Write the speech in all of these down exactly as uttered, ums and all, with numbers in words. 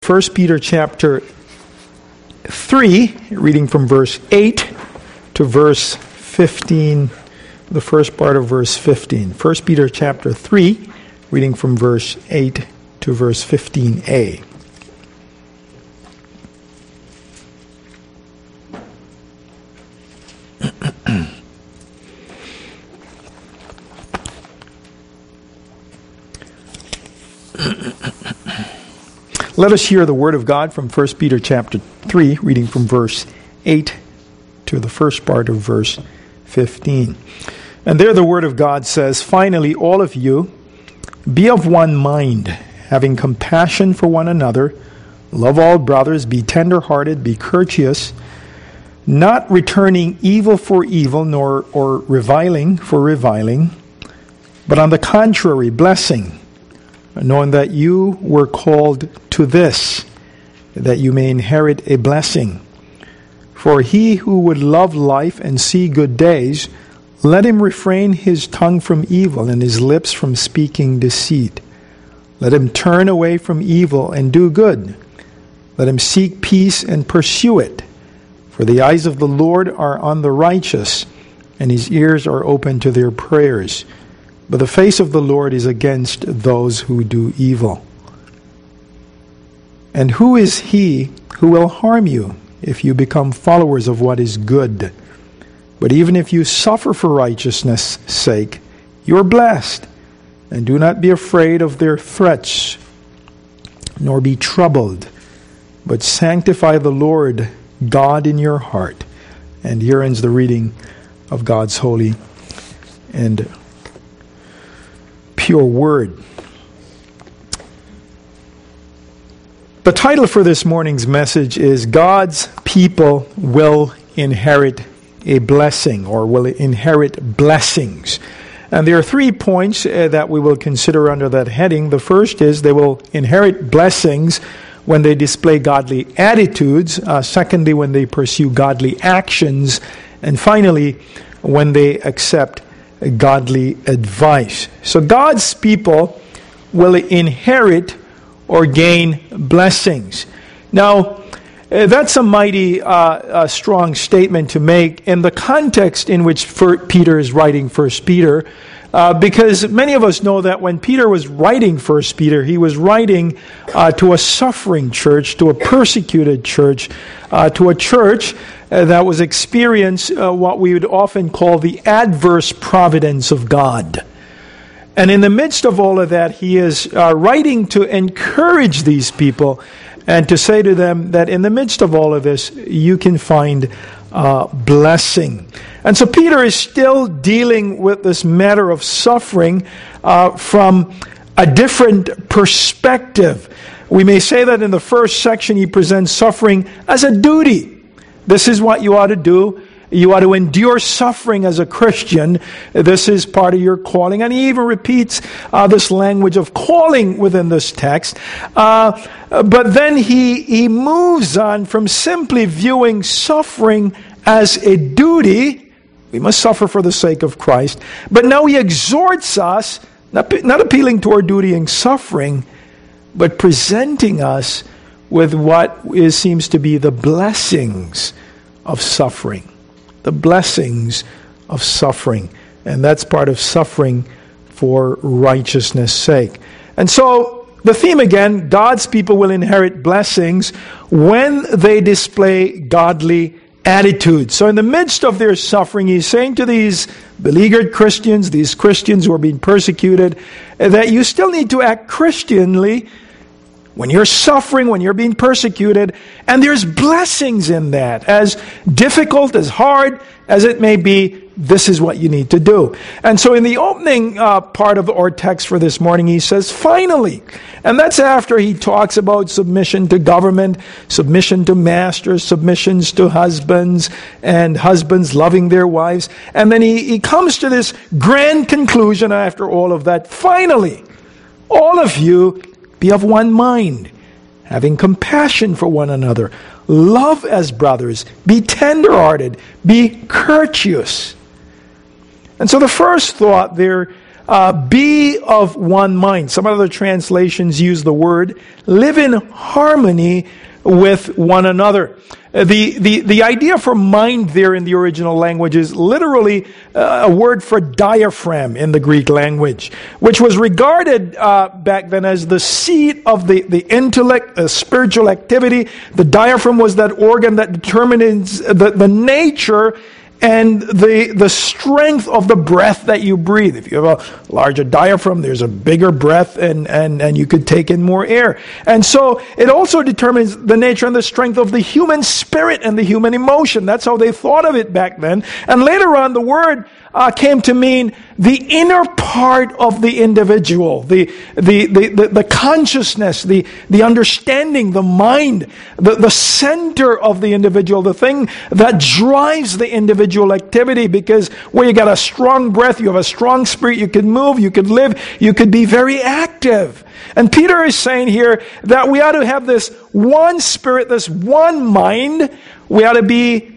First Peter chapter three, reading from verse eight to verse fifteen, the first part of verse fifteen. First Peter chapter three, reading from verse eight to verse fifteen a. Let us hear the word of God from First Peter chapter three, reading from verse eight to the first part of verse fifteen. And there the word of God says, "Finally, all of you, be of one mind, having compassion for one another, love all brothers, be tender-hearted, be courteous, not returning evil for evil, nor or reviling for reviling, but on the contrary, blessing, knowing that you were called to this, that you may inherit a blessing. For he who would love life and see good days, let him refrain his tongue from evil and his lips from speaking deceit. Let him turn away from evil and do good. Let him seek peace and pursue it. For the eyes of the Lord are on the righteous, and his ears are open to their prayers. But the face of the Lord is against those who do evil. And who is he who will harm you if you become followers of what is good? But even if you suffer for righteousness' sake, you are blessed. And do not be afraid of their threats, nor be troubled, but sanctify the Lord God in your heart." And here ends the reading of God's holy and pure word. The title for this morning's message is "God's People Will Inherit a Blessing," or will inherit blessings. And there are three points uh, that we will consider under that heading. The first is they will inherit blessings when they display godly attitudes. Uh, secondly, when they pursue godly actions. And finally, when they accept godly advice. So God's people will inherit or gain blessings. Now, uh, that's a mighty uh, uh, strong statement to make in the context in which Peter is writing First Peter, uh, because many of us know that when Peter was writing First Peter, he was writing uh, to a suffering church, to a persecuted church, uh, to a church uh, that was experiencing uh, what we would often call the adverse providence of God. And in the midst of all of that, he is uh, writing to encourage these people and to say to them that in the midst of all of this, you can find uh, blessing. And so Peter is still dealing with this matter of suffering uh, from a different perspective. We may say that in the first section, he presents suffering as a duty. This is what you ought to do. You ought to endure suffering as a Christian. This is part of your calling. And he even repeats uh, this language of calling within this text. Uh, but then he, he moves on from simply viewing suffering as a duty. We must suffer for the sake of Christ. But now he exhorts us, not, not appealing to our duty in suffering, but presenting us with what is, seems to be the blessings of suffering. The blessings of suffering. And that's part of suffering for righteousness' sake. And so, the theme again, God's people will inherit blessings when they display godly attitudes. So in the midst of their suffering, he's saying to these beleaguered Christians, these Christians who are being persecuted, that you still need to act Christianly when you're suffering, when you're being persecuted, and there's blessings in that. As difficult, as hard as it may be, this is what you need to do. And so in the opening uh, part of our text for this morning, he says, finally. And that's after he talks about submission to government, submission to masters, submissions to husbands, and husbands loving their wives. And then he, he comes to this grand conclusion after all of that. Finally, all of you be of one mind, having compassion for one another. Love as brothers. Be tender-hearted. Be courteous. And so the first thought there uh, be of one mind. Some other translations use the word live in harmony with one another. The, the, the idea for mind there in the original language is literally uh, a word for diaphragm in the Greek language, which was regarded uh, back then as the seat of the, the intellect, uh, spiritual activity. The diaphragm was that organ that determines the, the nature and the the strength of the breath that you breathe. If you have a larger diaphragm, there's a bigger breath and, and, and you could take in more air. And so it also determines the nature and the strength of the human spirit and the human emotion. That's how they thought of it back then. And later on, the word uh, came to mean the inner part of the individual, the the the, the, the consciousness, the, the understanding, the mind, the, the center of the individual, the thing that drives the individual activity, because where you got a strong breath, you have a strong spirit, you can move, you could live, you could be very active. And Peter is saying here that we ought to have this one spirit, this one mind. We ought to be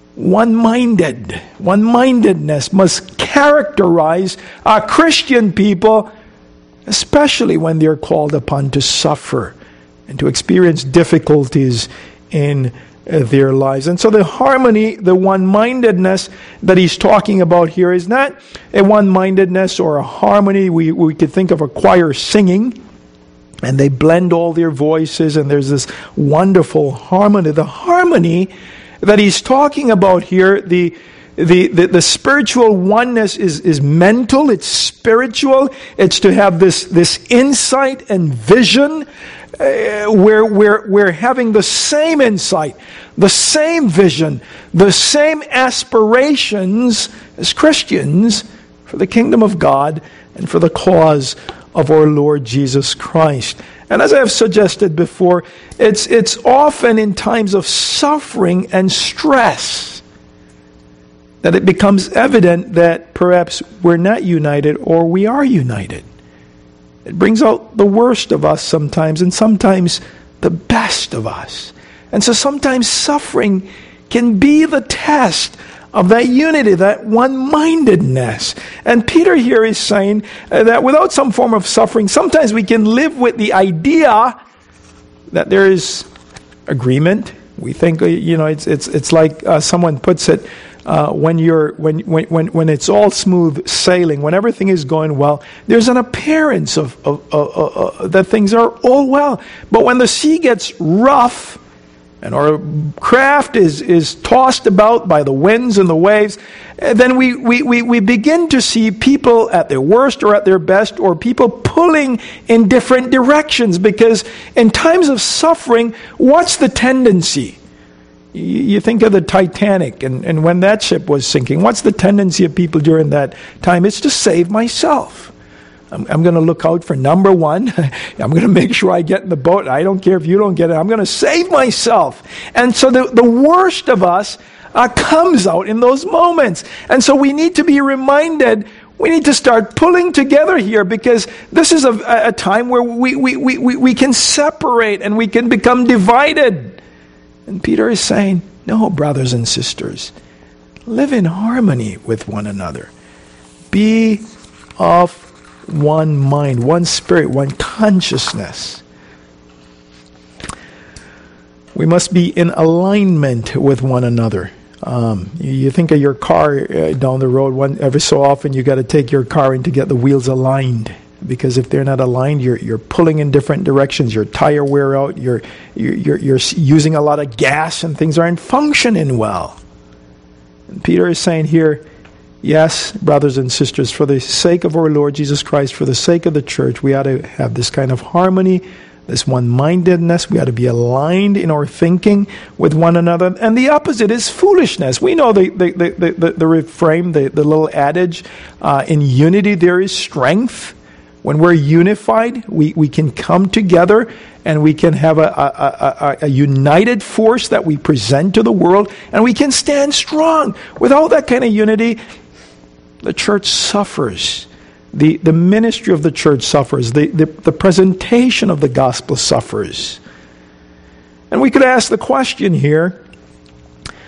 one-minded. One-mindedness must characterize our Christian people, especially when they're called upon to suffer and to experience difficulties in their lives. And so the harmony, the one-mindedness that he's talking about here is not a one-mindedness or a harmony. We, we could think of a choir singing, and they blend all their voices, and there's this wonderful harmony. The harmony that he's talking about here, the the the, the spiritual oneness is, is mental, it's spiritual, it's to have this, this insight and vision, uh, where we're, we're having the same insight, the same vision, the same aspirations as Christians for the kingdom of God and for the cause of our Lord Jesus Christ. And as I have suggested before, it's it's often in times of suffering and stress that it becomes evident that perhaps we're not united or we are united. It brings out the worst of us sometimes, and sometimes the best of us. And so sometimes suffering can be the test of that unity, that one-mindedness. And Peter here is saying uh, that without some form of suffering, sometimes we can live with the idea that there is agreement. We think, uh, you know, it's it's it's like uh, someone puts it, uh, when you're when when when when it's all smooth sailing, when everything is going well, there's an appearance of, of, of, of, of that things are all well. But when the sea gets rough, and our craft is, is tossed about by the winds and the waves, then we, we, we, we begin to see people at their worst or at their best, or people pulling in different directions. Because in times of suffering, what's the tendency? You, you think of the Titanic, and, and when that ship was sinking, what's the tendency of people during that time? It's to save myself. I'm, I'm going to look out for number one. I'm going to make sure I get in the boat. I don't care if you don't get it. I'm going to save myself. And so the, the worst of us uh, comes out in those moments. And so we need to be reminded, we need to start pulling together here, because this is a, a time where we, we, we, we, we can separate and we can become divided. And Peter is saying, no, brothers and sisters, live in harmony with one another. Be of one mind, one spirit, one consciousness. We must be in alignment with one another. Um, you, you think of your car uh, down the road. One every so often, you got to take your car in to get the wheels aligned, because if they're not aligned, you're you're pulling in different directions. Your tire wear out. You're you're you're, you're using a lot of gas, and things aren't functioning well. And Peter is saying here, yes, brothers and sisters, for the sake of our Lord Jesus Christ, for the sake of the church, we ought to have this kind of harmony, this one-mindedness. We ought to be aligned in our thinking with one another. And the opposite is foolishness. We know the the, the, the, the refrain, the, the little adage, uh, in unity there is strength. When we're unified, we, we can come together and we can have a, a, a, a united force that we present to the world, and we can stand strong. Without that kind of unity, the church suffers. The, the ministry of the church suffers. The, the, the presentation of the gospel suffers. And we could ask the question here,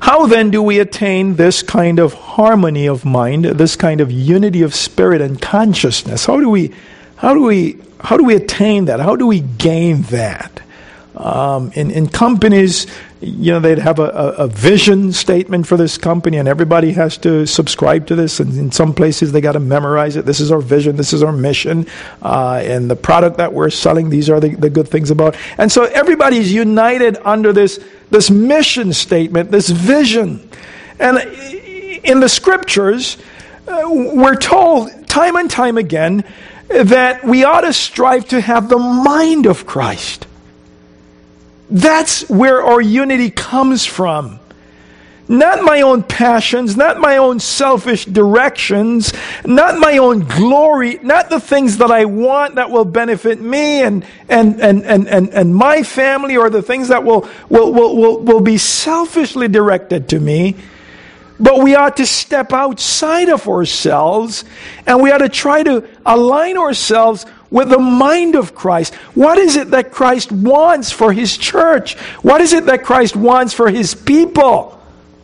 How then do we attain this kind of harmony of mind, this kind of unity of spirit and consciousness? How do we, how do we, how do we attain that? How do we gain that? Um, in, in companies, you know, they'd have a, a, a vision statement for this company, and everybody has to subscribe to this. And in some places, they got to memorize it. This is our vision. This is our mission. Uh, and the product that we're selling, these are the, the good things about. And so everybody's united under this, this mission statement, this vision. And in the scriptures, uh, we're told time and time again that we ought to strive to have the mind of Christ. That's where our unity comes from. Not my own passions, not my own selfish directions, not my own glory, not the things that I want that will benefit me and and and and, and, and my family, or the things that will, will, will, will, will be selfishly directed to me. But we ought to step outside of ourselves, and we ought to try to align ourselves with the mind of Christ. What is it that Christ wants for His church? What is it that Christ wants for His people?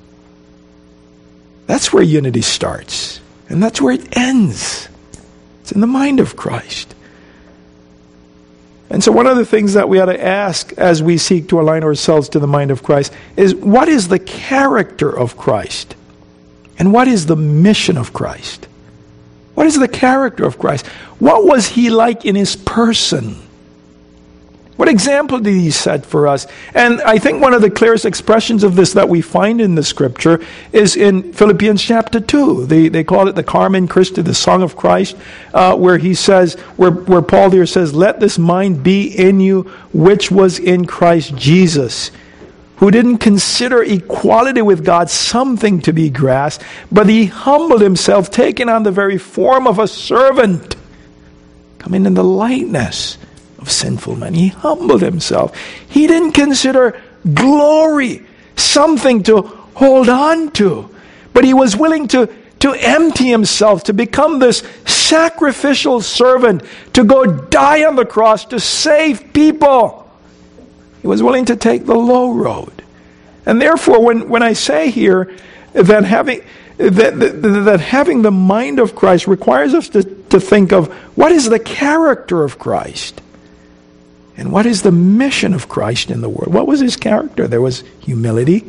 That's where unity starts. And that's where it ends. It's in the mind of Christ. And so one of the things that we ought to ask as we seek to align ourselves to the mind of Christ is, what is the character of Christ? And what is the mission of Christ? What is the character of Christ? What was He like in His person? What example did He set for us? And I think one of the clearest expressions of this that we find in the Scripture is in Philippians chapter two. They, they call it the Carmen Christi, the Song of Christ, uh, where he says, where, where Paul there says, "Let this mind be in you, which was in Christ Jesus, who didn't consider equality with God something to be grasped, but He humbled Himself, taking on the very form of a servant, coming in the likeness of sinful men." He humbled Himself. He didn't consider glory something to hold on to, but He was willing to, to empty Himself, to become this sacrificial servant, to go die on the cross, to save people. He was willing to take the low road. And therefore, when, when I say here that having that, that, that having the mind of Christ requires us to, to think of, what is the character of Christ? And what is the mission of Christ in the world? What was His character? There was humility.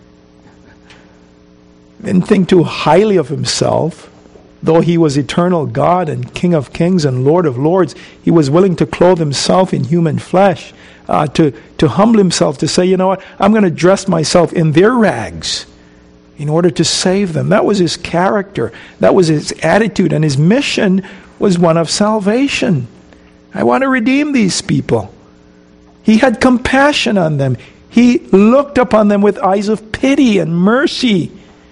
Didn't think too highly of Himself. Though He was eternal God and King of kings and Lord of lords, He was willing to clothe Himself in human flesh. Uh, to, to humble Himself, to say, you know what, I'm going to dress myself in their rags in order to save them. That was His character. That was His attitude. And His mission was one of salvation. I want to redeem these people. He had compassion on them. He looked upon them with eyes of pity and mercy.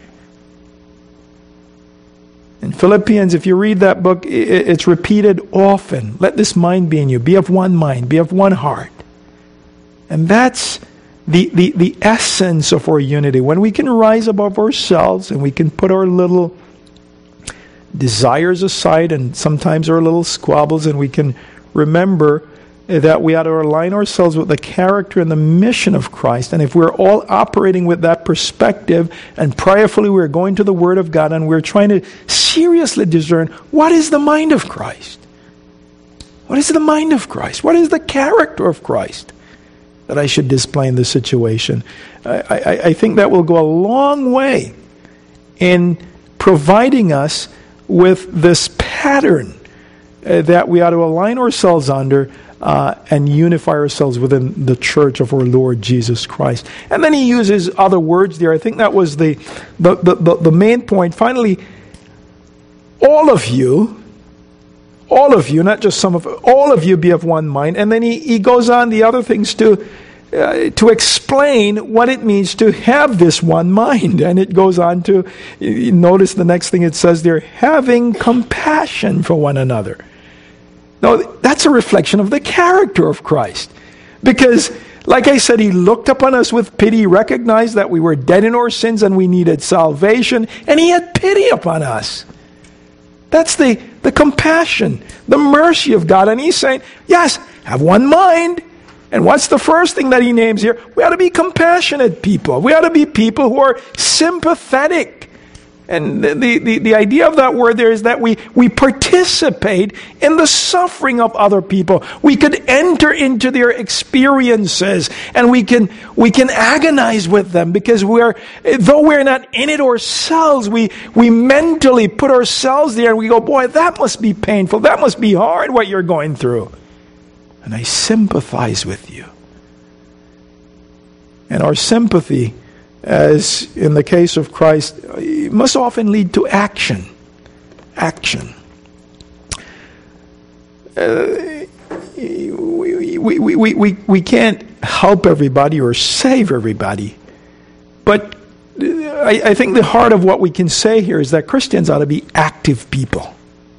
In Philippians, if you read that book, it's repeated often. Let this mind be in you. Be of one mind. Be of one heart. And that's the, the, the essence of our unity. When we can rise above ourselves and we can put our little desires aside and sometimes our little squabbles, and we can remember that we ought to align ourselves with the character and the mission of Christ. And if we're all operating with that perspective, and prayerfully we're going to the Word of God and we're trying to seriously discern, what is the mind of Christ? What is the mind of Christ? What is the character of Christ that I should display in this situation? I, I, I think that will go a long way in providing us with this pattern uh, that we ought to align ourselves under uh, and unify ourselves within the church of our Lord Jesus Christ. And then he uses other words there. I think that was the the, the, the, the main point. Finally, all of you, all of you, not just some of all of you be of one mind. And then he, he goes on the other things to uh, to explain what it means to have this one mind. And it goes on to, you notice the next thing it says there, having compassion for one another. Now, that's a reflection of the character of Christ. Because, like I said, he looked upon us with pity, recognized that we were dead in our sins and we needed salvation, and he had pity upon us. That's the, the compassion, the mercy of God. And he's saying, yes, have one mind. And what's the first thing that he names here? We ought to be compassionate people. We ought to be people who are sympathetic. And the, the, the idea of that word there is that we, we participate in the suffering of other people. We could enter into their experiences and we can we can agonize with them because we're though we're not in it ourselves, we, we mentally put ourselves there and we go, boy, that must be painful. That must be hard what you're going through. And I sympathize with you. And our sympathy, as in the case of Christ, must often lead to action. Action. Uh, we, we, we, we, we can't help everybody or save everybody. But I, I think the heart of what we can say here is that Christians ought to be active people.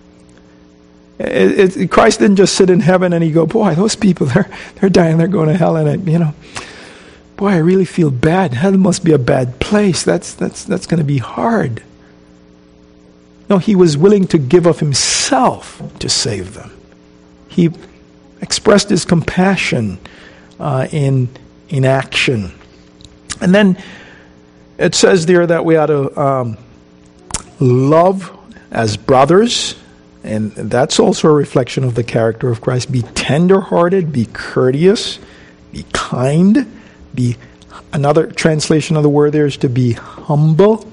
It, it, Christ didn't just sit in heaven and he go, boy, those people, they're, they're dying, they're going to hell, and I, you know... Boy, I really feel bad. Hell must be a bad place. That's that's that's going to be hard. No, he was willing to give of himself to save them. He expressed his compassion uh, in in action. And then it says there that we ought to um, love as brothers, and that's also a reflection of the character of Christ. Be tender-hearted, be courteous, be kind. Be another translation of the word there is to be humble.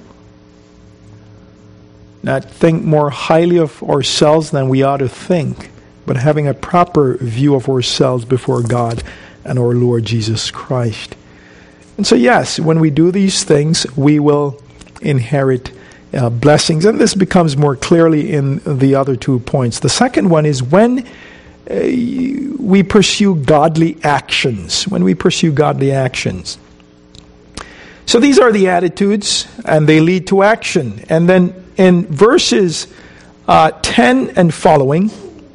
Not think more highly of ourselves than we ought to think, but having a proper view of ourselves before God and our Lord Jesus Christ. And so yes, when we do these things, we will inherit uh, blessings. And this becomes more clearly in the other two points. The second one is when Uh, we pursue godly actions. When we pursue godly actions. So these are the attitudes, and they lead to action. And then in verses uh, ten and following,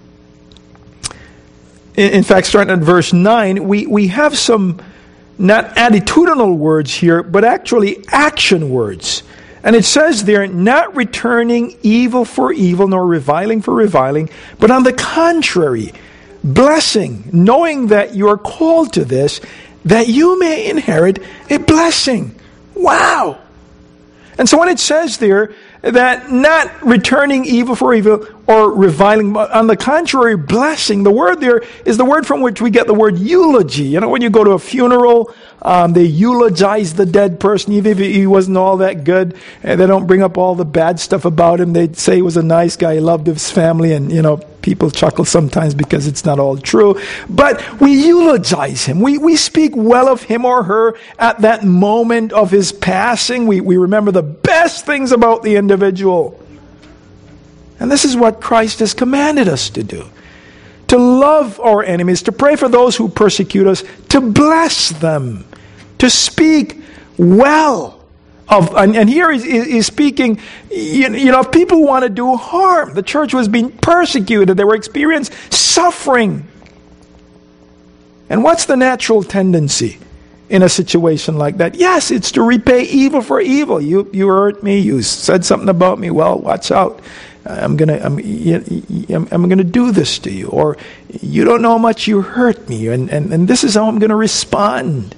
in, in fact, starting at verse nine, we, we have some not attitudinal words here, but actually action words. And it says there, not returning evil for evil, nor reviling for reviling, but on the contrary, blessing, knowing that you are called to this, that you may inherit a blessing. Wow! And so when it says there that not returning evil for evil or reviling, but on the contrary, blessing, the word there is the word from which we get the word eulogy. You know, when you go to a funeral, um, they eulogize the dead person, even if he wasn't all that good, and they don't bring up all the bad stuff about him. They say he was a nice guy, he loved his family, and, you know, people chuckle sometimes because it's not all true. But we eulogize him. We we speak well of him or her at that moment of his passing. We, we remember the best things about the individual. And this is what Christ has commanded us to do. To love our enemies, to pray for those who persecute us, to bless them, to speak well of, and, and here he's, he's speaking, you, you know, if people want to do harm. The church was being persecuted. They were experiencing suffering. And what's the natural tendency in a situation like that? Yes, it's to repay evil for evil. You you hurt me. You said something about me. Well, watch out. I'm gonna I'm I'm, I'm gonna do this to you. Or you don't know how much you hurt me, and and, and this is how I'm gonna respond.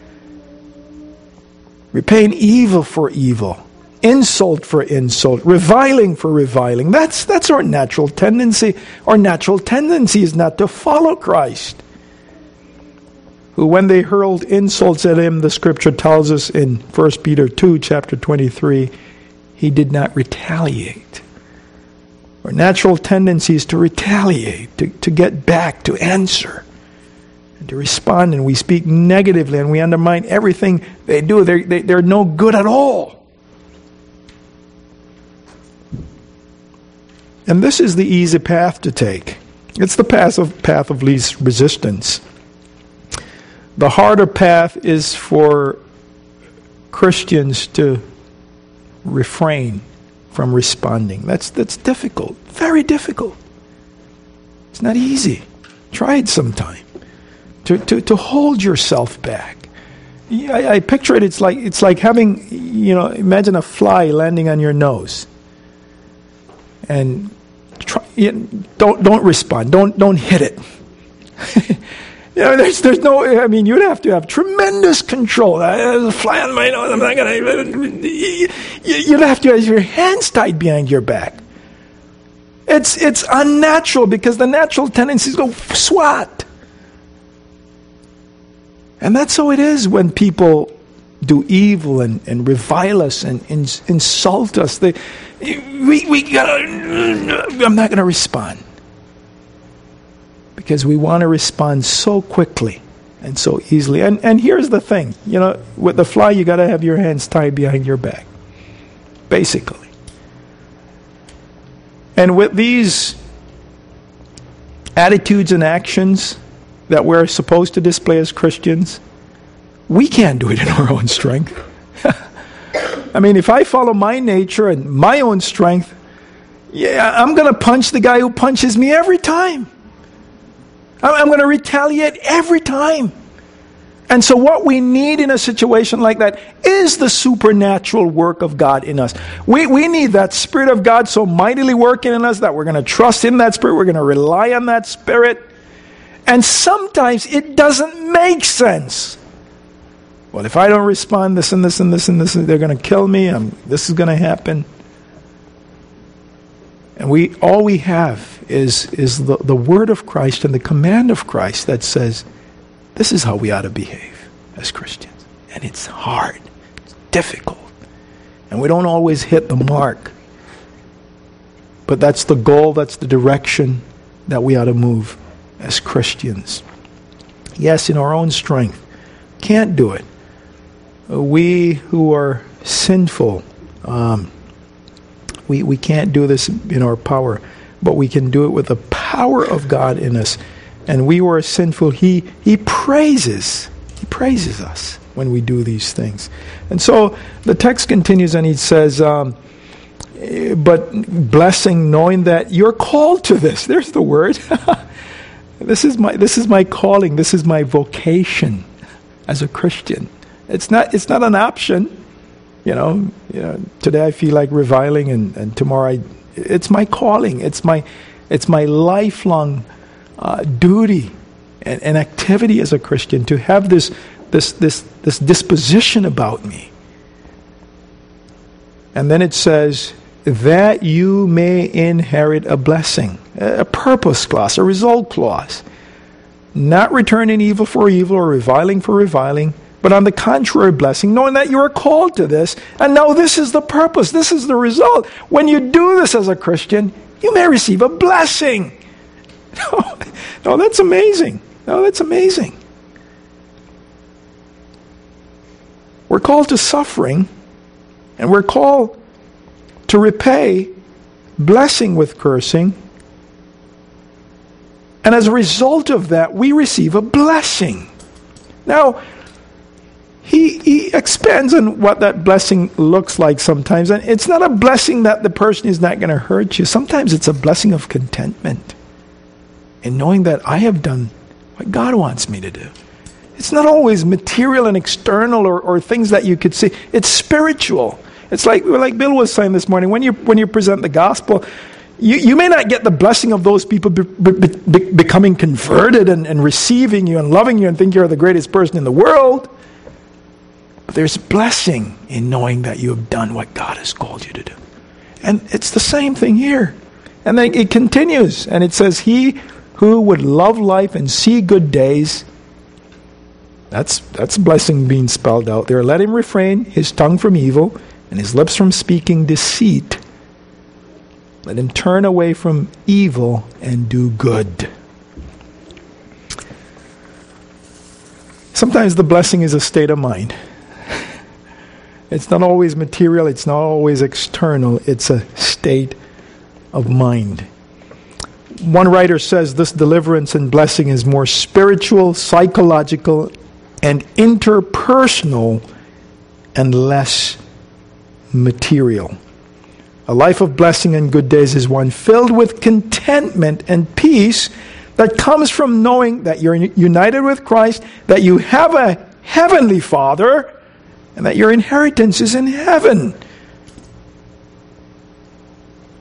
Repaying evil for evil, insult for insult, reviling for reviling. That's that's our natural tendency. Our natural tendency is not to follow Christ, who, when they hurled insults at him, the scripture tells us in First Peter two, chapter twenty-three, he did not retaliate. Our natural tendency is to retaliate, to, to get back, to answer, and to respond, and we speak negatively, and we undermine everything they do. They're, they, they're no good at all. And this is the easy path to take. It's the path of, path of least resistance. The harder path is for Christians to refrain from responding. That's that's difficult. Very difficult. It's not easy. Try it sometime. To to, to hold yourself back. Yeah, I, I picture it, it's like it's like having, you know, imagine a fly landing on your nose. And try, you know, don't don't respond. Don't don't hit it. You know, there's, there's no, I mean, you'd have to have tremendous control. There's a fly on my nose, I'm not going to, you'd have to have your hands tied behind your back. It's, it's unnatural because the natural tendencies go swat. And that's how it is when people do evil and, and revile us and, and insult us. They, we, we gotta, I'm not going to respond. Because we want to respond so quickly and so easily. And and here's the thing, you know, with the fly, you got to have your hands tied behind your back, basically. And with these attitudes and actions that we're supposed to display as Christians, we can't do it in our own strength. I mean, if I follow my nature and my own strength, yeah, I'm going to punch the guy who punches me every time. I'm going to retaliate every time. And so what we need in a situation like that is the supernatural work of God in us. We, we need that Spirit of God so mightily working in us that we're going to trust in that Spirit. We're going to rely on that Spirit. And sometimes it doesn't make sense. Well, if I don't respond, this and this and this and this, they're going to kill me. I'm, this is going to happen. And we all we have is, is the, the word of Christ and the command of Christ that says, this is how we ought to behave as Christians. And it's hard. It's difficult. And we don't always hit the mark. But that's the goal, that's the direction that we ought to move as Christians. Yes, in our own strength. Can't do it. We who are sinful, um, We we can't do this in our power, but we can do it with the power of God in us. And we were sinful. He He praises. He praises us when we do these things. And so the text continues and he says, um, but blessing, knowing that you're called to this. There's the word. This is my this is my calling. This is my vocation as a Christian. It's not it's not an option. You know, you know, today I feel like reviling, and, and tomorrow I, it's my calling. It's my, it's my lifelong uh, duty and, and activity as a Christian to have this, this, this, this disposition about me. And then it says that you may inherit a blessing, a purpose clause, a result clause, not returning evil for evil or reviling for reviling. But on the contrary, blessing, knowing that you are called to this, and now this is the purpose, this is the result. When you do this as a Christian, you may receive a blessing. No, no, that's amazing. No, that's amazing. We're called to suffering, and we're called to repay blessing with cursing. And as a result of that, we receive a blessing. Now, He, he expands on what that blessing looks like sometimes. And it's not a blessing that the person is not going to hurt you. Sometimes it's a blessing of contentment in knowing that I have done what God wants me to do. It's not always material and external or, or things that you could see. It's spiritual. It's like like Bill was saying this morning, when you when you present the gospel, you, you may not get the blessing of those people be, be, be, becoming converted and, and receiving you and loving you and think you're the greatest person in the world. But there's blessing in knowing that you have done what God has called you to do. And it's the same thing here. And then it continues, and it says, he who would love life and see good days, that's that's blessing being spelled out there. Let him refrain his tongue from evil and his lips from speaking deceit. Let him turn away from evil and do good. Sometimes the blessing is a state of mind. It's not always material, it's not always external, it's a state of mind. One writer says this deliverance and blessing is more spiritual, psychological, and interpersonal, and less material. A life of blessing and good days is one filled with contentment and peace that comes from knowing that you're united with Christ, that you have a heavenly Father, and that your inheritance is in heaven.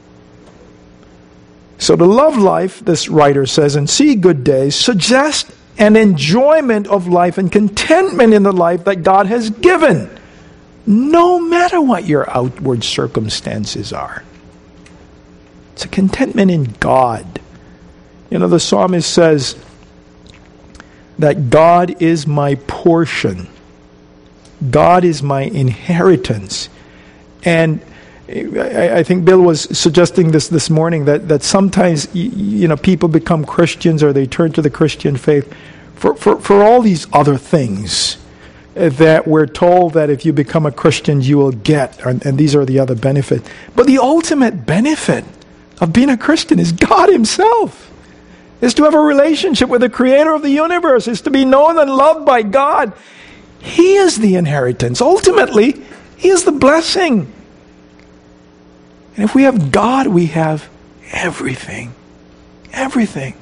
So to love life, this writer says, and see good days, suggests and enjoyment of life and contentment in the life that God has given, no matter what your outward circumstances are. It's a contentment in God. You know, the psalmist says that God is my portion. God is my inheritance. And I think Bill was suggesting this this morning, that, that sometimes, you know, people become Christians or they turn to the Christian faith for, for, for all these other things that we're told that if you become a Christian you will get, and, and these are the other benefits. But the ultimate benefit of being a Christian is God himself. Is to have a relationship with the creator of the universe, is to be known and loved by God. He is the inheritance. Ultimately, he is the blessing. And if we have God, we have everything. Everything.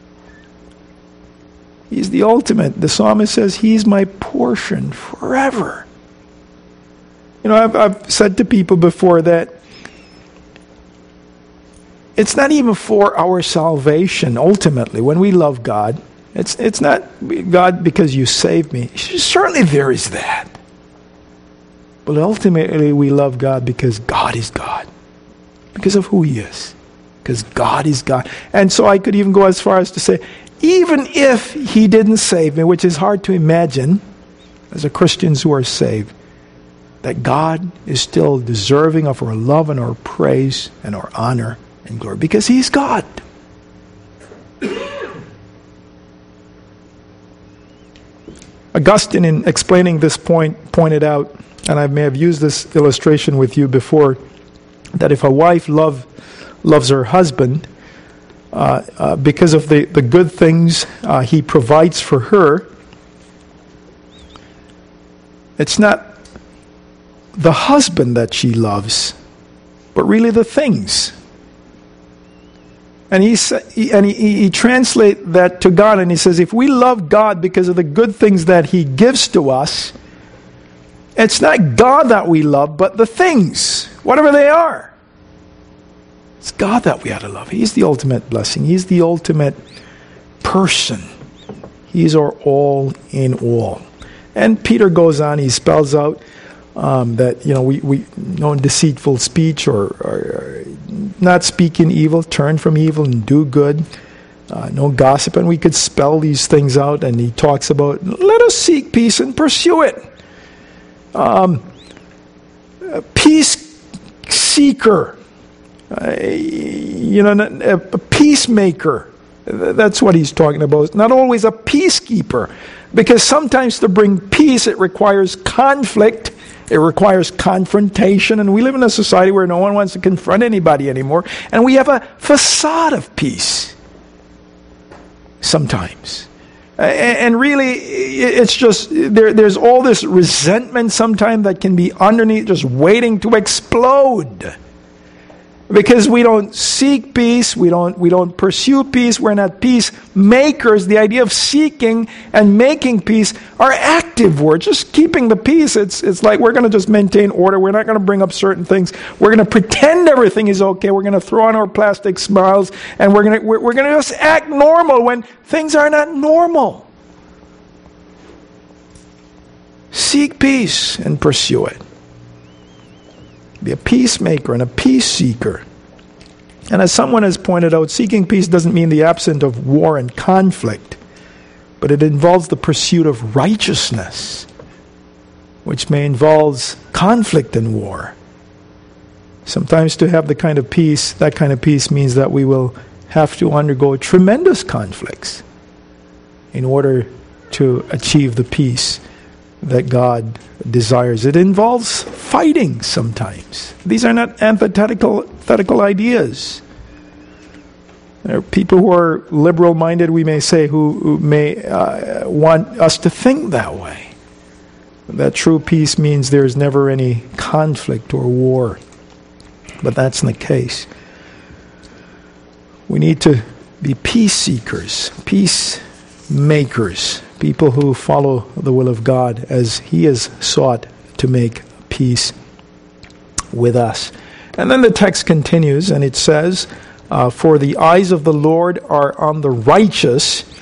He's the ultimate. The psalmist says, he's my portion forever. You know, I've, I've said to people before that it's not even for our salvation, ultimately, when we love God. It's it's not God because you saved me. Certainly there is that. But ultimately we love God because God is God. Because of who he is. Because God is God. And so I could even go as far as to say, even if he didn't save me, which is hard to imagine, as a Christians who are saved, that God is still deserving of our love and our praise and our honor and glory, because he's God. Augustine, in explaining this point, pointed out, and I may have used this illustration with you before, that if a wife love, loves her husband uh, uh, because of the, the good things uh, he provides for her, it's not the husband that she loves, but really the things. And he, he and he, he translates that to God, and he says, if we love God because of the good things that he gives to us, it's not God that we love, but the things, whatever they are. It's God that we ought to love. He's the ultimate blessing. He's the ultimate person. He's our all in all. And Peter goes on, he spells out um, that, you know, we, we no deceitful speech or, or, or not speaking evil, turn from evil and do good. Uh, no gossip. And we could spell these things out. And he talks about, let us seek peace and pursue it. Um, a peace seeker. Uh, you know, a, a peacemaker. That's what he's talking about. Not always a peacekeeper. Because sometimes to bring peace, it requires conflict. It requires confrontation. And we live in a society where no one wants to confront anybody anymore. And we have a facade of peace. Sometimes. And really, it's just, there, there's all this resentment sometimes that can be underneath, just waiting to explode. Because we don't seek peace, we don't we don't pursue peace, we're not peacemakers. The idea of seeking and making peace are active words. Just keeping the peace, it's it's like we're going to just maintain order. We're not going to bring up certain things. We're going to pretend everything is okay. We're going to throw on our plastic smiles, and we're going to we're, we're going to just act normal when things are not normal. Seek peace and pursue it. Be a peacemaker and a peace seeker. And as someone has pointed out, seeking peace doesn't mean the absence of war and conflict, but it involves the pursuit of righteousness, which may involve conflict and war. Sometimes to have the kind of peace, that kind of peace means that we will have to undergo tremendous conflicts in order to achieve the peace that God desires. It involves fighting sometimes. These are not antithetical, antithetical ideas. There are people who are liberal-minded, we may say, who, who may uh, want us to think that way. That true peace means there's never any conflict or war. But that's not the case. We need to be peace seekers, peacemakers, people who follow the will of God as he has sought to make peace with us. And then the text continues, and it says, uh, for the eyes of the Lord are on the righteous,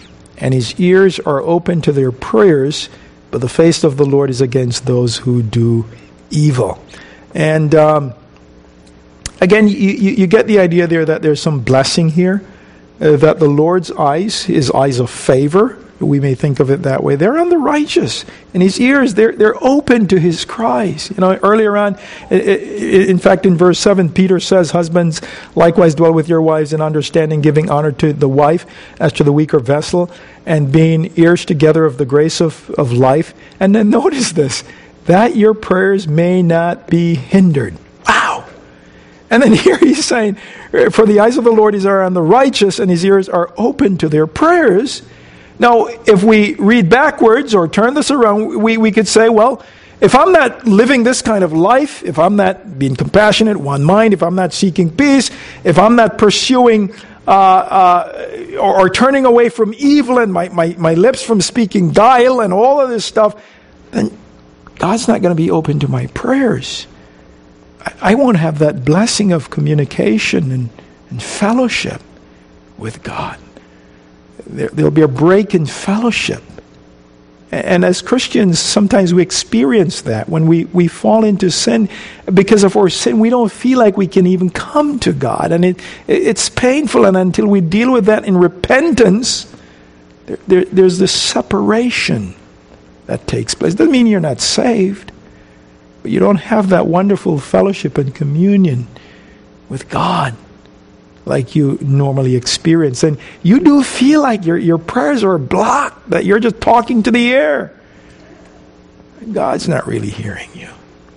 and his ears are open to their prayers, but the face of the Lord is against those who do evil. And um, again, you, you, you get the idea there that there's some blessing here, uh, that the Lord's eyes, his eyes of favor, we may think of it that way, they're on the righteous, and his ears, they're they're open to his cries. You know, earlier on, in fact, in verse seven, Peter says, husbands, likewise dwell with your wives in understanding, giving honor to the wife as to the weaker vessel, and being heirs together of the grace of, of life. And then notice this, that your prayers may not be hindered. Wow! And then here he's saying, for the eyes of the Lord are on the righteous, and his ears are open to their prayers. Now, if we read backwards or turn this around, we, we could say, well, if I'm not living this kind of life, if I'm not being compassionate, one mind, if I'm not seeking peace, if I'm not pursuing uh, uh, or, or turning away from evil and my, my, my lips from speaking guile and all of this stuff, then God's not going to be open to my prayers. I, I won't have that blessing of communication and, and fellowship with God. There, there'll be a break in fellowship. And as Christians, sometimes we experience that when we, we fall into sin. Because of our sin, we don't feel like we can even come to God. And it it's painful. And until we deal with that in repentance, there, there, there's this separation that takes place. Doesn't mean you're not saved, but you don't have that wonderful fellowship and communion with God like you normally experience. And you do feel like your, your prayers are blocked, that you're just talking to the air. God's not really hearing you.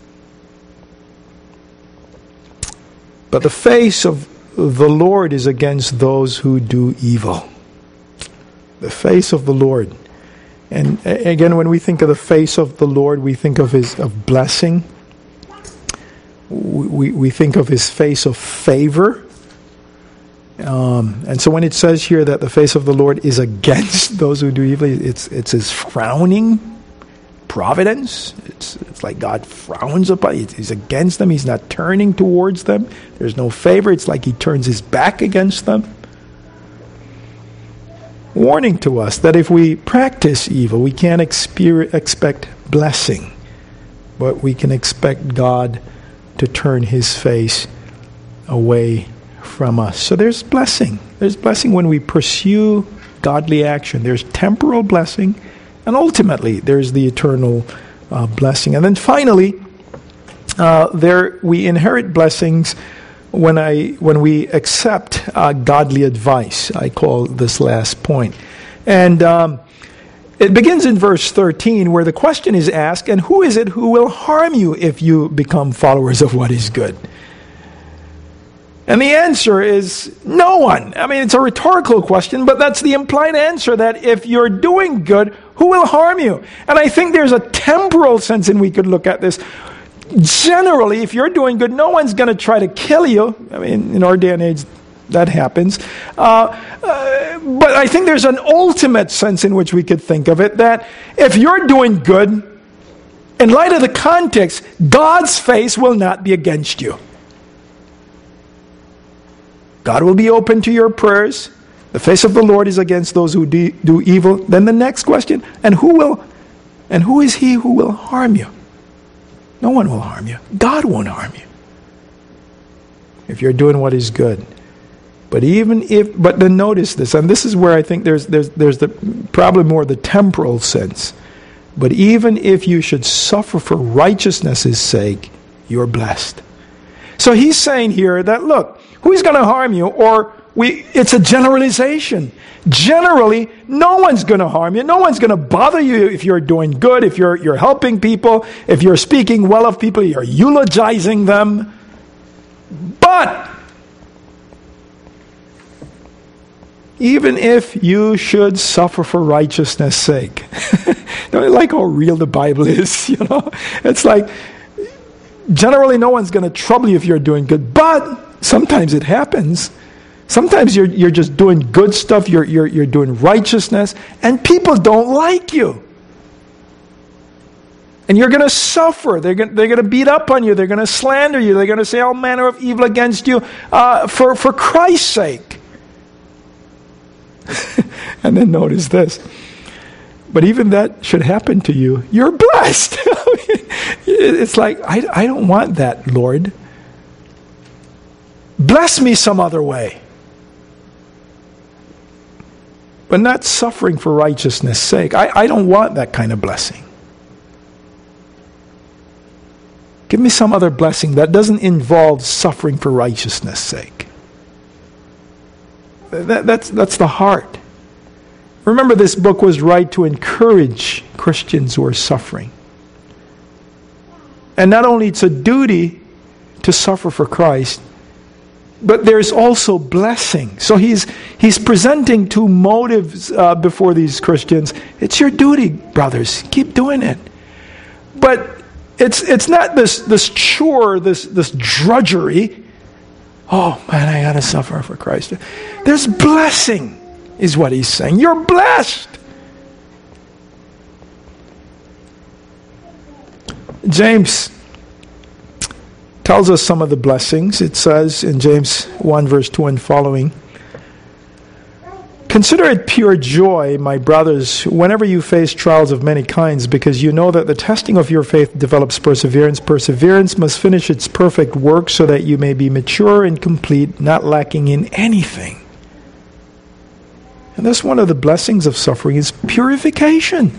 But the face of the Lord is against those who do evil. The face of the Lord. And again, when we think of the face of the Lord, we think of his of blessing. We, we think of his face of favor. Um, and so when it says here that the face of the Lord is against those who do evil, it's it's his frowning providence. It's it's like God frowns upon it. He's against them. He's not turning towards them. There's no favor. It's like he turns his back against them. Warning to us that if we practice evil, we can't exper- expect blessing, but we can expect God to turn his face away from us. So there's blessing. There's blessing when we pursue godly action. There's temporal blessing, and ultimately there's the eternal uh, blessing. And then finally, uh, there we inherit blessings when I when we accept uh, godly advice. I call this last point, and um, it begins in verse thirteen, where the question is asked, "And who is it who will harm you if you become followers of what is good?" And the answer is no one. I mean, it's a rhetorical question, but that's the implied answer, that if you're doing good, who will harm you? And I think there's a temporal sense in we could look at this. Generally, if you're doing good, no one's going to try to kill you. I mean, in our day and age, that happens. Uh, uh, but I think there's an ultimate sense in which we could think of it, that if you're doing good, in light of the context, God's face will not be against you. God will be open to your prayers. The face of the Lord is against those who do, do evil. Then the next question, and who will, and who is he who will harm you? No one will harm you. God won't harm you if you're doing what is good. But even if, but then notice this, and this is where I think there's there's there's the probably more the temporal sense. But even if you should suffer for righteousness' sake, you're blessed. So he's saying here that, look, who's going to harm you? Or we it's a generalization. Generally, no one's going to harm you. No one's going to bother you if you're doing good, if you're you're helping people, if you're speaking well of people, you're eulogizing them. But even if you should suffer for righteousness' sake, don't you like how real the Bible is? You know, it's like generally no one's going to trouble you if you're doing good, but sometimes it happens. Sometimes you're you're just doing good stuff, you're you're you're doing righteousness, and people don't like you. And you're going to suffer. They're going they're going to beat up on you. They're going to slander you. They're going to say all manner of evil against you uh, for for Christ's sake. And then notice this. But even that should happen to you. You're blessed. It's like, I, I don't want that, Lord. Bless me some other way. But not suffering for righteousness' sake. I, I don't want that kind of blessing. Give me some other blessing that doesn't involve suffering for righteousness' sake. That, that's, that's the heart. Remember, this book was right to encourage Christians who are suffering. And not only it's a duty to suffer for Christ, but there's also blessing. So he's he's presenting two motives uh, before these Christians. It's your duty, brothers. Keep doing it. But it's it's not this this chore, this this drudgery. Oh man, I gotta suffer for Christ. There's blessing, is what he's saying. You're blessed. James tells us some of the blessings. It says in James one verse two and following, "Consider it pure joy, my brothers, whenever you face trials of many kinds, because you know that the testing of your faith develops perseverance. Perseverance must finish its perfect work so that you may be mature and complete, not lacking in anything." And that's one of the blessings of suffering, is purification.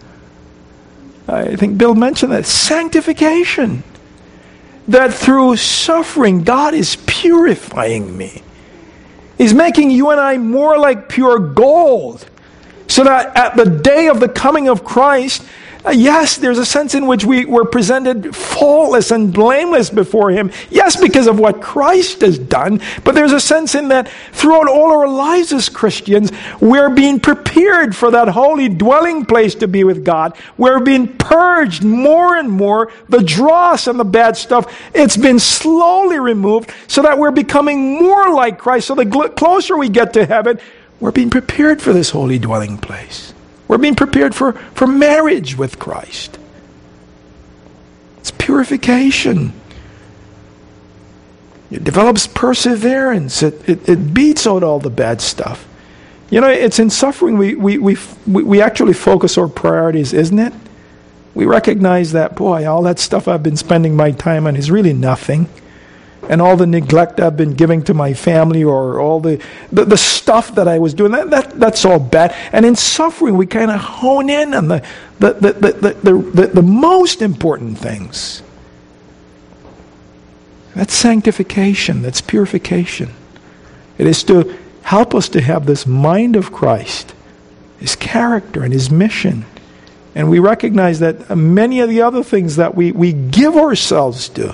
I think Bill mentioned that. Sanctification. That through suffering, God is purifying me. He's making you and I more like pure gold. So that at the day of the coming of Christ, uh, yes, there's a sense in which we were presented faultless and blameless before Him. Yes, because of what Christ has done. But there's a sense in that throughout all our lives as Christians, we're being prepared for that holy dwelling place to be with God. We're being purged more and more. The dross and the bad stuff, it's been slowly removed so that we're becoming more like Christ. So the gl- closer we get to heaven, we're being prepared for this holy dwelling place. We're being prepared for, for marriage with Christ. It's purification. It develops perseverance. It, it, it beats out all the bad stuff. You know, it's in suffering we, we, we, we actually focus our priorities, isn't it? We recognize that, boy, all that stuff I've been spending my time on is really nothing. And all the neglect I've been giving to my family, or all the, the, the stuff that I was doing, that, that that's all bad. And in suffering, we kind of hone in on the the the, the, the, the the most important things. That's sanctification. That's purification. It is to help us to have this mind of Christ, His character and His mission. And we recognize that many of the other things that we, we give ourselves to,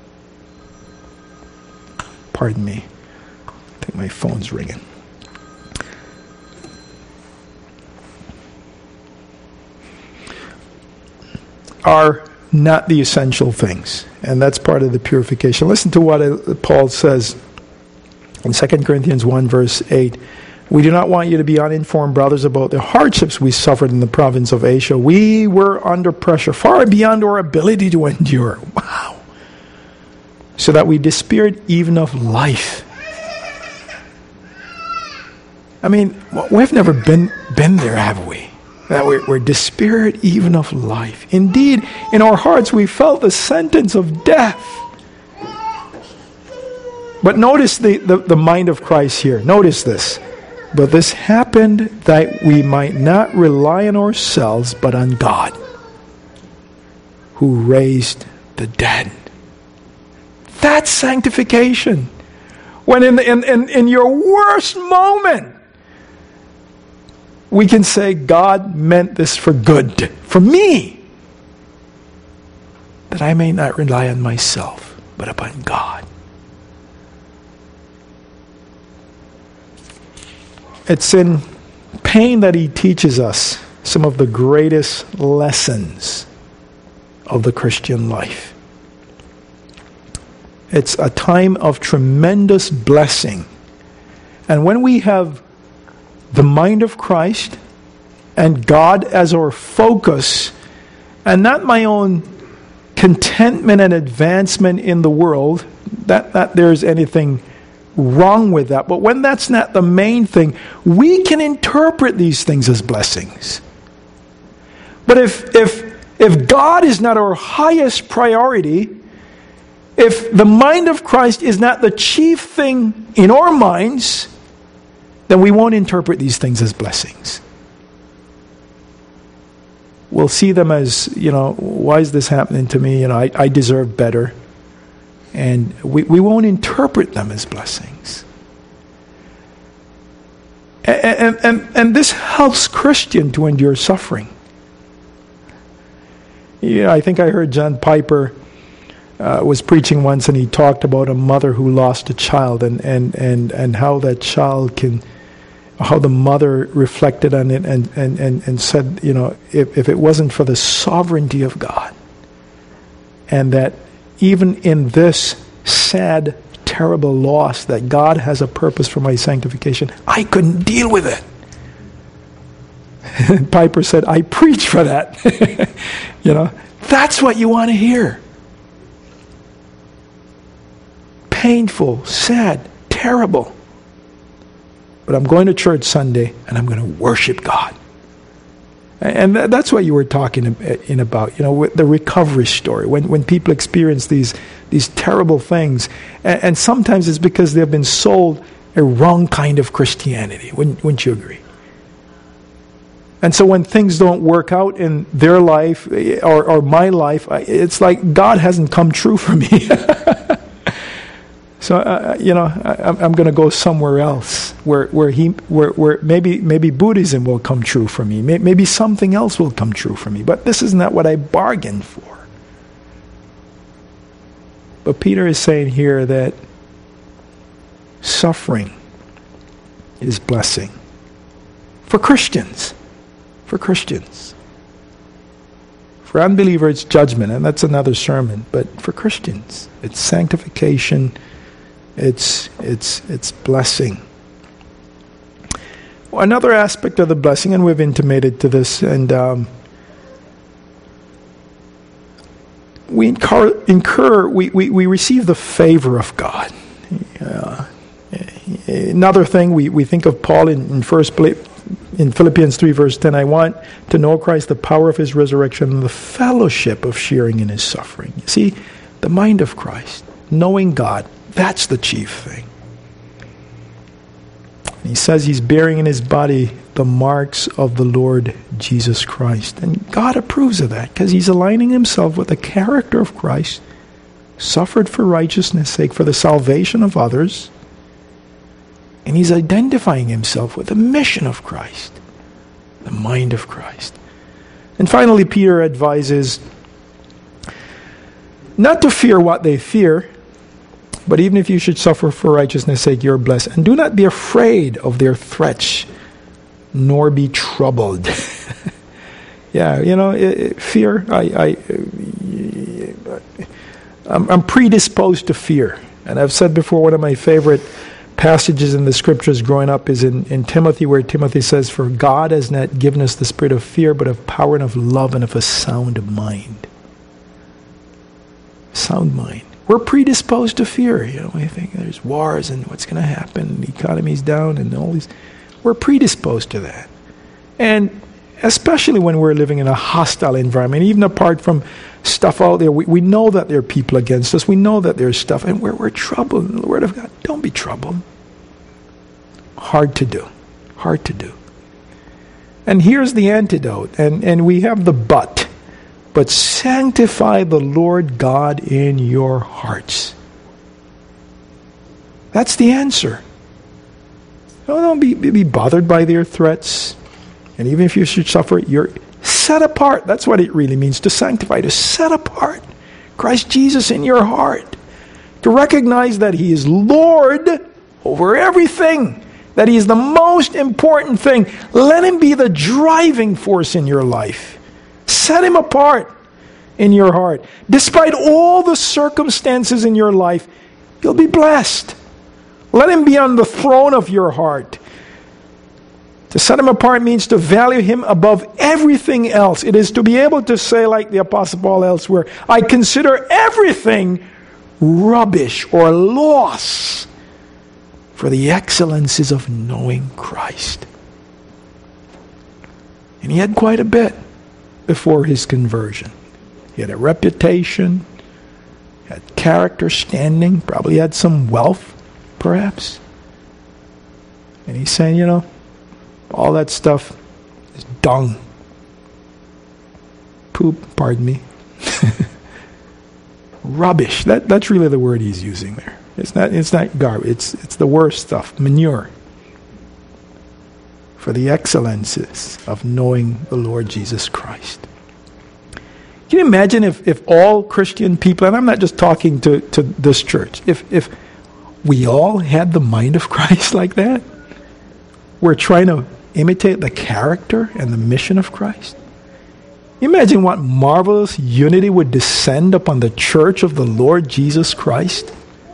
pardon me. I think my phone's ringing. Are not the essential things. And that's part of the purification. Listen to what Paul says in Second Corinthians one verse eight. "We do not want you to be uninformed, brothers, about the hardships we suffered in the province of Asia. We were under pressure far beyond our ability to endure." Wow. "So that we despaired even of life." I mean, we've never been been there, have we? That we're, we're despaired even of life. Indeed, in our hearts we felt the sentence of death. But notice the, the, the mind of Christ here. Notice this. "But this happened that we might not rely on ourselves, but on God, who raised the dead." That's sanctification. When in, the, in, in, in your worst moment, we can say, God meant this for good, for me, that I may not rely on myself, but upon God. It's in pain that He teaches us some of the greatest lessons of the Christian life. It's a time of tremendous blessing. And when we have the mind of Christ and God as our focus, and not my own contentment and advancement in the world, that, that there's anything wrong with that. But when that's not the main thing, we can interpret these things as blessings. But if if if God is not our highest priority, if the mind of Christ is not the chief thing in our minds, then we won't interpret these things as blessings. We'll see them as, you know, why is this happening to me? You know, I, I deserve better. And we, we won't interpret them as blessings. And, and, and, and this helps Christian to endure suffering. Yeah, I think I heard John Piper uh, was preaching once, and he talked about a mother who lost a child, and, and, and, and how that child can, how the mother reflected on it and, and, and, and said, you know, if, if it wasn't for the sovereignty of God, and that even in this sad, terrible loss, that God has a purpose for my sanctification, I couldn't deal with it. And Piper said, I preach for that. You know, that's what you want to hear. Painful, sad, terrible. But I'm going to church Sunday and I'm going to worship God. And that's what you were talking in about, you know, the recovery story. When when people experience these these terrible things, and, and sometimes it's because they've been sold a wrong kind of Christianity. Wouldn't, wouldn't you agree? And so when things don't work out in their life or, or my life, it's like God hasn't come true for me. So uh, you know, I, I'm going to go somewhere else where where he where where maybe maybe Buddhism will come true for me. Maybe something else will come true for me. But this is not what I bargained for. But Peter is saying here that suffering is blessing for Christians. For Christians. For unbelievers, it's judgment, and that's another sermon. But for Christians, it's sanctification. It's it's it's blessing. Well, another aspect of the blessing, and we've intimated to this, and um, we incur, incur we, we, we receive the favor of God. Uh, another thing, we, we think of Paul in, in first in Philippians three verse ten. I want to know Christ, the power of his resurrection, and the fellowship of sharing in his suffering. You see, the mind of Christ, knowing God. That's the chief thing. He says he's bearing in his body the marks of the Lord Jesus Christ. And God approves of that because he's aligning himself with the character of Christ, suffered for righteousness' sake, for the salvation of others. And he's identifying himself with the mission of Christ, the mind of Christ. And finally, Peter advises not to fear what they fear, but even if you should suffer for righteousness' sake, you're blessed. And do not be afraid of their threats, nor be troubled. Yeah, you know, it, it, fear, I, I, I'm, I'm predisposed to fear. And I've said before, one of my favorite passages in the scriptures growing up is in, in Timothy, where Timothy says, for God has not given us the spirit of fear, but of power and of love and of a sound mind. Sound mind. We're predisposed to fear. You know, we think there's wars and what's going to happen, the economy's down and all these. We're predisposed to that. And especially when we're living in a hostile environment, even apart from stuff out there, we, we know that there are people against us. We know that there's stuff, and we're, we're troubled. In the Word of God, don't be troubled. Hard to do. Hard to do. And here's the antidote, and, and we have the but. But sanctify the Lord God in your hearts. That's the answer. Don't, don't be, be bothered by their threats. And even if you should suffer, you're set apart. That's what it really means to sanctify, to set apart Christ Jesus in your heart. To recognize that he is Lord over everything. That he is the most important thing. Let him be the driving force in your life. Set him apart in your heart. Despite all the circumstances in your life, you'll be blessed. Let him be on the throne of your heart. To set him apart means to value him above everything else. It is to be able to say, like the Apostle Paul elsewhere, I consider everything rubbish or loss for the excellencies of knowing Christ. And he had quite a bit before his conversion. He had a reputation, had character, standing, probably had some wealth, perhaps. And he's saying, you know, all that stuff is dung. Poop, pardon me. Rubbish. That that's really the word he's using there. It's not it's not garbage. It's it's the worst stuff. Manure. For the excellences of knowing the Lord Jesus Christ. Can you imagine if, if all Christian people, and I'm not just talking to, to this church, if if we all had the mind of Christ like that? We're trying to imitate the character and the mission of Christ. Imagine what marvelous unity would descend upon the church of the Lord Jesus Christ.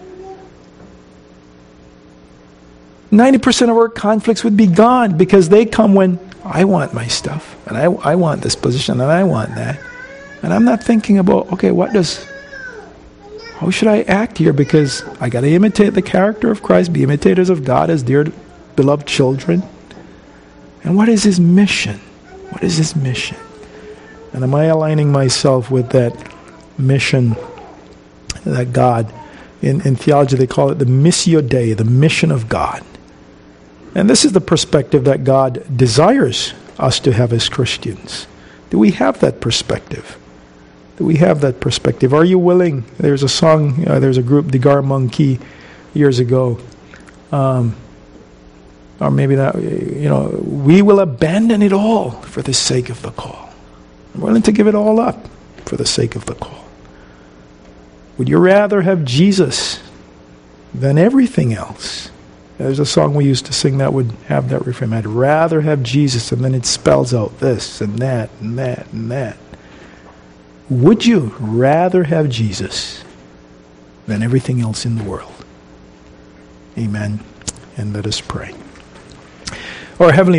ninety percent of our conflicts would be gone because they come when I want my stuff and I, I want this position and I want that. And I'm not thinking about, okay, what does, how should I act here? Because I got to imitate the character of Christ, be imitators of God as dear beloved children. And what is his mission? What is his mission? And am I aligning myself with that mission that God, in, in theology they call it the Missio Dei, the mission of God. And this is the perspective that God desires us to have as Christians. Do we have that perspective? Do we have that perspective? Are you willing? There's a song, uh, there's a group, the Garmonki, years ago. Um, or maybe that, you know, we will abandon it all for the sake of the call. I'm willing to give it all up for the sake of the call. Would you rather have Jesus than everything else? There's a song we used to sing that would have that refrain. I'd rather have Jesus, and then it spells out this and that and that and that. Would you rather have Jesus than everything else in the world? Amen. And let us pray. Our Heavenly